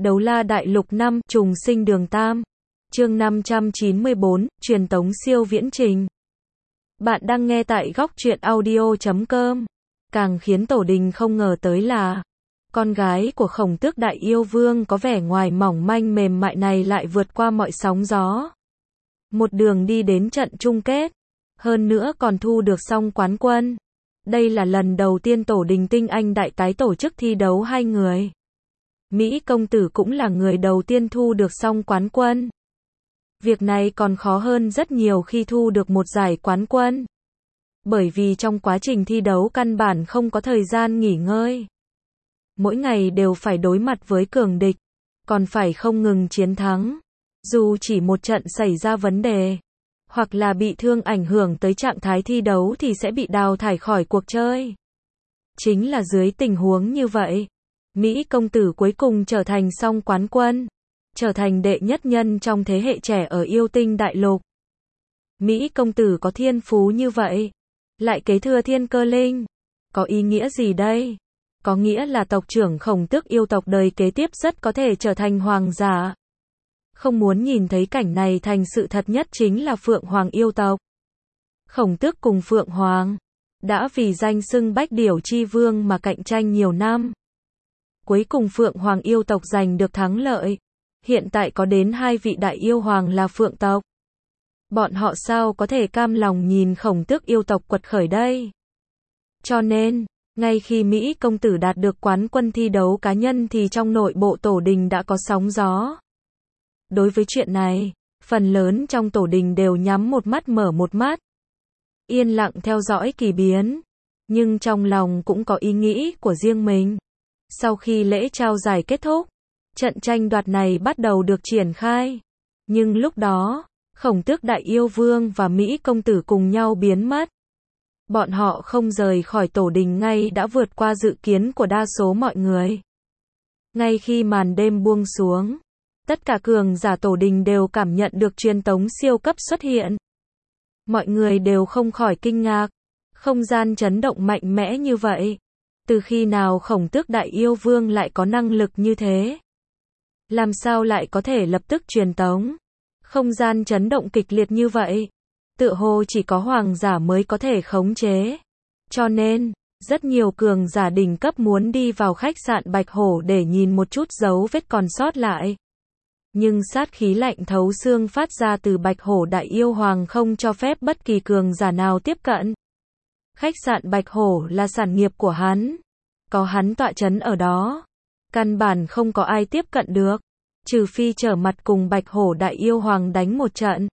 Đấu La Đại Lục 5, Trùng Sinh Đường Tam. Chương 594, Truyền tống siêu viễn trình. Bạn đang nghe tại góc truyện audio.com. Càng khiến Tổ Đình không ngờ tới là con gái của Khổng Tước Đại Yêu Vương có vẻ ngoài mỏng manh mềm mại này lại vượt qua mọi sóng gió, một đường đi đến trận chung kết, hơn nữa còn thu được xong quán quân. Đây là lần đầu tiên Tổ Đình Tinh Anh Đại tái tổ chức thi đấu hai người. Mỹ công tử cũng là người đầu tiên thu được xong quán quân. Việc này còn khó hơn rất nhiều khi thu được một giải quán quân. Bởi vì trong quá trình thi đấu căn bản không có thời gian nghỉ ngơi. Mỗi ngày đều phải đối mặt với cường địch, còn phải không ngừng chiến thắng. Dù chỉ một trận xảy ra vấn đề, hoặc là bị thương ảnh hưởng tới trạng thái thi đấu thì sẽ bị đào thải khỏi cuộc chơi. Chính là dưới tình huống như vậy, Mỹ công tử cuối cùng trở thành song quán quân, trở thành đệ nhất nhân trong thế hệ trẻ ở Yêu Tinh Đại Lục. Mỹ công tử có thiên phú như vậy, lại kế thừa Thiên Cơ Linh, có ý nghĩa gì đây? Có nghĩa là tộc trưởng Khổng Tước yêu tộc đời kế tiếp rất có thể trở thành hoàng giả. Không muốn nhìn thấy cảnh này thành sự thật nhất chính là Phượng Hoàng yêu tộc. Khổng Tước cùng Phượng Hoàng đã vì danh xưng Bách Điểu Chi Vương mà cạnh tranh nhiều năm. Cuối cùng Phượng Hoàng yêu tộc giành được thắng lợi. Hiện tại có đến hai vị đại yêu hoàng là Phượng tộc. Bọn họ sao có thể cam lòng nhìn Khổng Tước yêu tộc quật khởi đây? Cho nên, ngay khi Mỹ công tử đạt được quán quân thi đấu cá nhân thì trong nội bộ Tổ Đình đã có sóng gió. Đối với chuyện này, phần lớn trong Tổ Đình đều nhắm một mắt mở một mắt, yên lặng theo dõi kỳ biến, nhưng trong lòng cũng có ý nghĩ của riêng mình. Sau khi lễ trao giải kết thúc, trận tranh đoạt này bắt đầu được triển khai. Nhưng lúc đó, Khổng Tước Đại Yêu Vương và Mỹ công tử cùng nhau biến mất. Bọn họ không rời khỏi Tổ Đình ngay đã vượt qua dự kiến của đa số mọi người. Ngay khi màn đêm buông xuống, tất cả cường giả Tổ Đình đều cảm nhận được truyền tống siêu cấp xuất hiện. Mọi người đều không khỏi kinh ngạc, không gian chấn động mạnh mẽ như vậy. Từ khi nào Khổng Tước Đại Yêu Vương lại có năng lực như thế? Làm sao lại có thể lập tức truyền tống? Không gian chấn động kịch liệt như vậy, tựa hồ chỉ có hoàng giả mới có thể khống chế. Cho nên, rất nhiều cường giả đỉnh cấp muốn đi vào khách sạn Bạch Hổ để nhìn một chút dấu vết còn sót lại. Nhưng sát khí lạnh thấu xương phát ra từ Bạch Hổ Đại Yêu Hoàng không cho phép bất kỳ cường giả nào tiếp cận. Khách sạn Bạch Hổ là sản nghiệp của hắn, có hắn tọa trấn ở đó, căn bản không có ai tiếp cận được, trừ phi trở mặt cùng Bạch Hổ Đại Yêu Hoàng đánh một trận.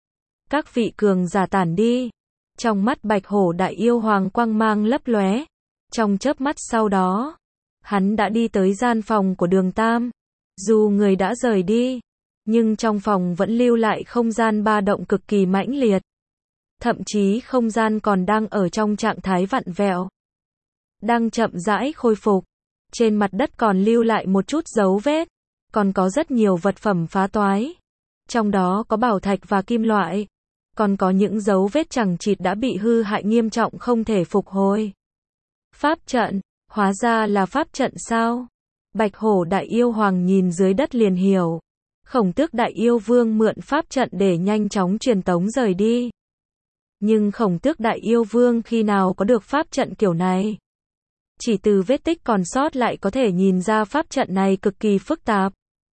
Các vị cường giả tản đi, trong mắt Bạch Hổ Đại Yêu Hoàng quang mang lấp lóe, trong chớp mắt sau đó, hắn đã đi tới gian phòng của Đường Tam. Dù người đã rời đi, nhưng trong phòng vẫn lưu lại không gian ba động cực kỳ mãnh liệt. Thậm chí không gian còn đang ở trong trạng thái vặn vẹo, đang chậm rãi khôi phục. Trên mặt đất còn lưu lại một chút dấu vết, còn có rất nhiều vật phẩm phá toái. Trong đó có bảo thạch và kim loại, còn có những dấu vết chằng chịt đã bị hư hại nghiêm trọng không thể phục hồi. Pháp trận, hóa ra là pháp trận sao? Bạch Hổ Đại Yêu Hoàng nhìn dưới đất liền hiểu. Khổng Tước Đại Yêu Vương mượn pháp trận để nhanh chóng truyền tống rời đi. Nhưng Khổng Tước Đại Yêu Vương khi nào có được pháp trận kiểu này? Chỉ từ vết tích còn sót lại có thể nhìn ra pháp trận này cực kỳ phức tạp.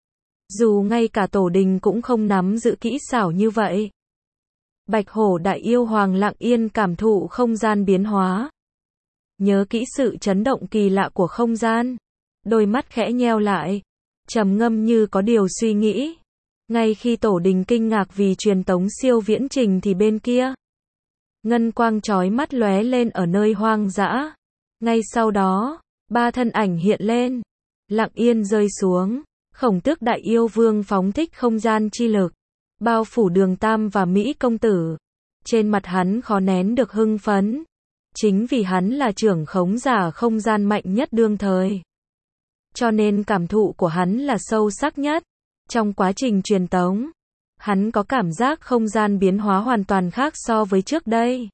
Dù ngay cả Tổ Đình cũng không nắm giữ kỹ xảo như vậy. Bạch Hổ Đại Yêu Hoàng lặng yên cảm thụ không gian biến hóa. Nhớ kỹ sự chấn động kỳ lạ của không gian. Đôi mắt khẽ nheo lại, trầm ngâm như có điều suy nghĩ. Ngay khi Tổ Đình kinh ngạc vì truyền tống siêu viễn trình thì bên kia, ngân quang chói mắt lóe lên ở nơi hoang dã. Ngay sau đó, ba thân ảnh hiện lên, lặng yên rơi xuống. Khổng Tước Đại Yêu Vương phóng thích không gian chi lực, bao phủ Đường Tam và Mỹ công tử. Trên mặt hắn khó nén được hưng phấn, chính vì hắn là trưởng khống giả không gian mạnh nhất đương thời. Cho nên cảm thụ của hắn là sâu sắc nhất. Trong quá trình truyền tống, hắn có cảm giác không gian biến hóa hoàn toàn khác so với trước đây.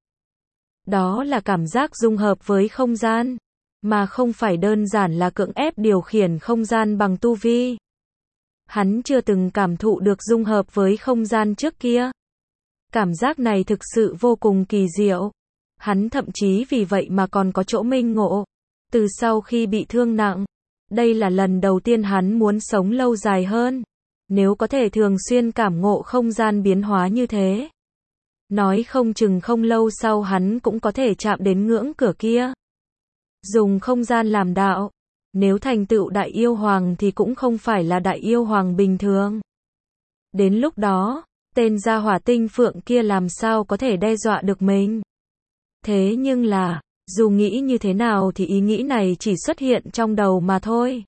Đó là cảm giác dung hợp với không gian, mà không phải đơn giản là cưỡng ép điều khiển không gian bằng tu vi. Hắn chưa từng cảm thụ được dung hợp với không gian trước kia. Cảm giác này thực sự vô cùng kỳ diệu. Hắn thậm chí vì vậy mà còn có chỗ minh ngộ. Từ sau khi bị thương nặng, đây là lần đầu tiên hắn muốn sống lâu dài hơn. Nếu có thể thường xuyên cảm ngộ không gian biến hóa như thế, nói không chừng không lâu sau hắn cũng có thể chạm đến ngưỡng cửa kia. Dùng không gian làm đạo, nếu thành tựu đại yêu hoàng thì cũng không phải là đại yêu hoàng bình thường. Đến lúc đó, tên gia hỏa tinh phượng kia làm sao có thể đe dọa được mình. Thế nhưng là, dù nghĩ như thế nào thì ý nghĩ này chỉ xuất hiện trong đầu mà thôi.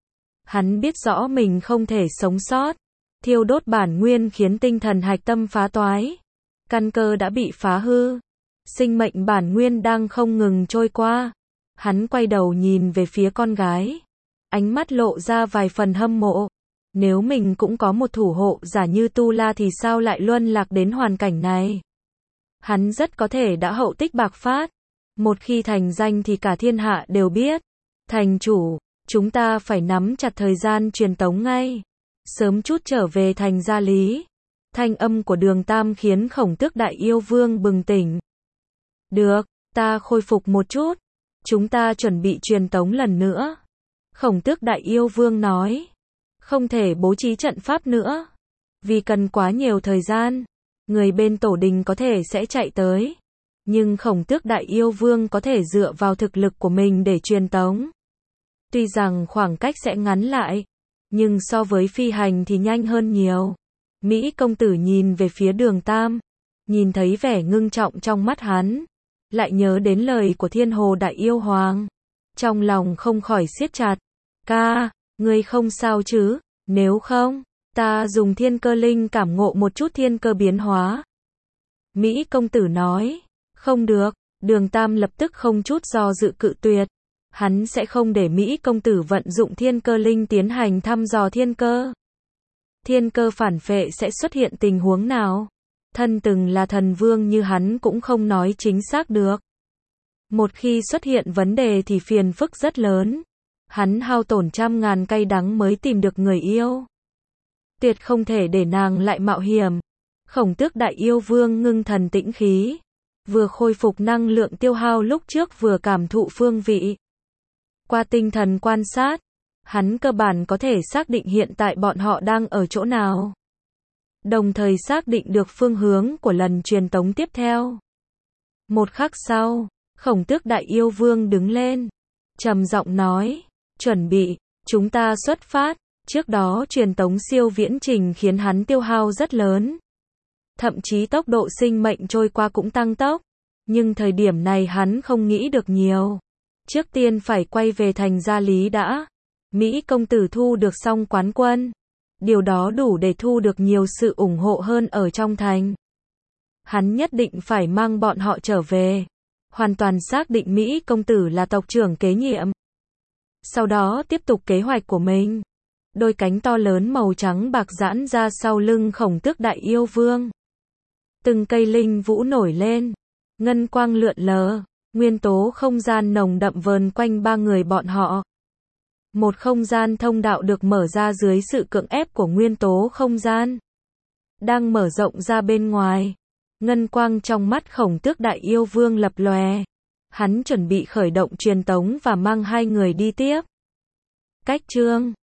Hắn biết rõ mình không thể sống sót. Thiêu đốt bản nguyên khiến tinh thần hạch tâm phá toái. Căn cơ đã bị phá hư. Sinh mệnh bản nguyên đang không ngừng trôi qua. Hắn quay đầu nhìn về phía con gái. Ánh mắt lộ ra vài phần hâm mộ. Nếu mình cũng có một thủ hộ giả như Tu La thì sao lại luân lạc đến hoàn cảnh này. Hắn rất có thể đã hậu tích bạc phát. Một khi thành danh thì cả thiên hạ đều biết. Thành chủ, chúng ta phải nắm chặt thời gian truyền tống ngay. Sớm chút trở về thành Gia Lý. Thanh âm của Đường Tam khiến Khổng Tước Đại Yêu Vương bừng tỉnh. Được, ta khôi phục một chút. Chúng ta chuẩn bị truyền tống lần nữa. Khổng Tước Đại Yêu Vương nói. Không thể bố trí trận pháp nữa. Vì cần quá nhiều thời gian. Người bên tổ đình có thể sẽ chạy tới. Nhưng Khổng Tước Đại Yêu Vương có thể dựa vào thực lực của mình để truyền tống. Tuy rằng khoảng cách sẽ ngắn lại, nhưng so với phi hành thì nhanh hơn nhiều. Mỹ công tử nhìn về phía Đường Tam, nhìn thấy vẻ ngưng trọng trong mắt hắn, lại nhớ đến lời của Thiên Hồ Đại Yêu Hoàng. Trong lòng không khỏi siết chặt. Ca, ngươi không sao chứ? Nếu không, ta dùng thiên cơ linh cảm ngộ một chút thiên cơ biến hóa. Mỹ công tử nói. Không được. Đường Tam lập tức không chút do dự cự tuyệt. Hắn sẽ không để Mỹ công tử vận dụng thiên cơ linh tiến hành thăm dò thiên cơ. Thiên cơ phản phệ sẽ xuất hiện tình huống nào? Thân từng là thần vương như hắn cũng không nói chính xác được. Một khi xuất hiện vấn đề thì phiền phức rất lớn. Hắn hao tổn trăm ngàn cay đắng mới tìm được người yêu. Tuyệt không thể để nàng lại mạo hiểm. Khổng Tước Đại Yêu Vương ngưng thần tĩnh khí. Vừa khôi phục năng lượng tiêu hao lúc trước vừa cảm thụ phương vị. Qua tinh thần quan sát, hắn cơ bản có thể xác định hiện tại bọn họ đang ở chỗ nào. Đồng thời xác định được phương hướng của lần truyền tống tiếp theo. Một khắc sau, Khổng Tước Đại Yêu Vương đứng lên, trầm giọng nói, chuẩn bị, chúng ta xuất phát. Trước đó truyền tống siêu viễn trình khiến hắn tiêu hao rất lớn. Thậm chí tốc độ sinh mệnh trôi qua cũng tăng tốc. Nhưng thời điểm này hắn không nghĩ được nhiều. Trước tiên phải quay về thành Gia Lý đã. Mỹ công tử thu được xong quán quân. Điều đó đủ để thu được nhiều sự ủng hộ hơn ở trong thành. Hắn nhất định phải mang bọn họ trở về. Hoàn toàn xác định Mỹ công tử là tộc trưởng kế nhiệm. Sau đó tiếp tục kế hoạch của mình. Đôi cánh to lớn màu trắng bạc giãn ra sau lưng Khổng Tước Đại Yêu Vương. Từng cây linh vũ nổi lên. Ngân quang lượn lờ. Nguyên tố không gian nồng đậm vờn quanh ba người bọn họ. Một không gian thông đạo được mở ra dưới sự cưỡng ép của nguyên tố không gian. Đang mở rộng ra bên ngoài. Ngân quang trong mắt Khổng Tước Đại Yêu Vương lập lòe. Hắn chuẩn bị khởi động truyền tống và mang hai người đi tiếp. Cách chương